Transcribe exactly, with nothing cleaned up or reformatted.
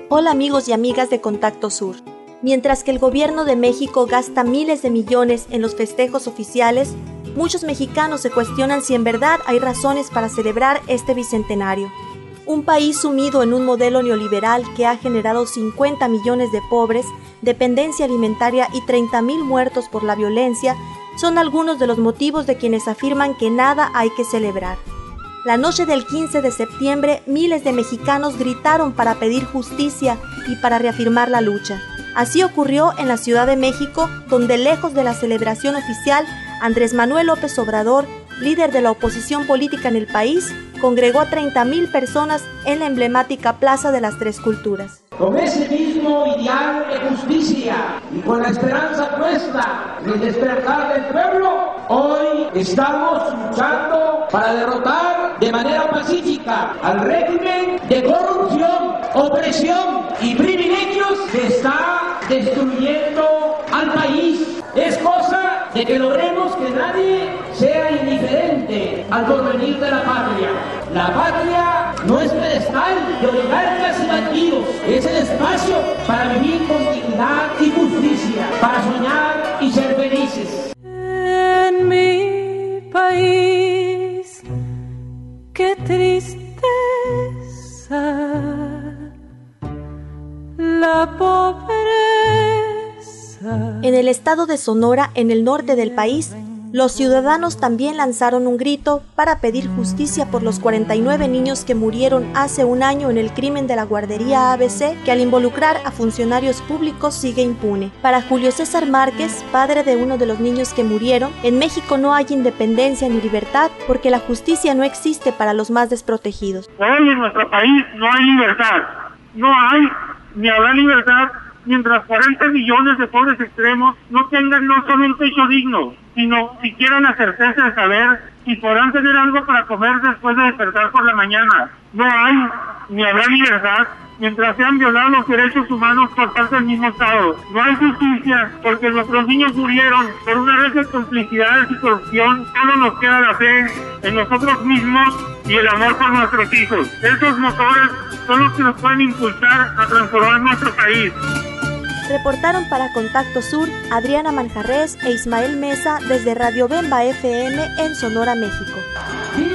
Hola amigos y amigas de Contacto Sur. Mientras que el gobierno de México gasta miles de millones en los festejos oficiales, muchos mexicanos se cuestionan si en verdad hay razones para celebrar este bicentenario. Un país sumido en un modelo neoliberal que ha generado cincuenta millones de pobres, dependencia alimentaria y treinta mil muertos por la violencia son algunos de los motivos de quienes afirman que nada hay que celebrar. La noche del quince de septiembre, miles de mexicanos gritaron para pedir justicia y para reafirmar la lucha. Así ocurrió en la Ciudad de México, donde lejos de la celebración oficial, Andrés Manuel López Obrador, líder de la oposición política en el país, congregó a treinta mil personas en la emblemática Plaza de las Tres Culturas. Con ese mismo ideal de justicia y con la esperanza puesta en el despertar del pueblo, hoy estamos luchando para derrotar de manera pacífica al régimen de corrupción, opresión y privilegios que está destruyendo al país. Es cosa de que logremos que nadie sea indiferente al porvenir de la patria. La patria no es pedestal de oligarcas y bandidos, es el espacio para vivir con dignidad y justicia, para soñar y ser felices. En mi país, qué tristeza, la pobreza. En el estado de Sonora, en el norte del país, los ciudadanos también lanzaron un grito para pedir justicia por los cuarenta y nueve niños que murieron hace un año en el crimen de la guardería A B C, que al involucrar a funcionarios públicos sigue impune. Para Julio César Márquez, padre de uno de los niños que murieron, en México no hay independencia ni libertad porque la justicia no existe para los más desprotegidos. Hoy en nuestro país no hay libertad, no hay ni habrá libertad mientras cuarenta millones de pobres extremos no tengan no solo un techo digno, sino siquiera la certeza de saber si podrán tener algo para comer después de despertar por la mañana. No hay ni habrá libertad mientras sean violados los derechos humanos por parte del mismo Estado. No hay justicia porque nuestros niños murieron por una red de complicidades y corrupción. Solo nos queda la fe en nosotros mismos y el amor por nuestros hijos. Esos motores son los que nos pueden impulsar a transformar nuestro país. Reportaron para Contacto Sur Adriana Manjarrés e Ismael Mesa desde Radio Bemba F M en Sonora, México.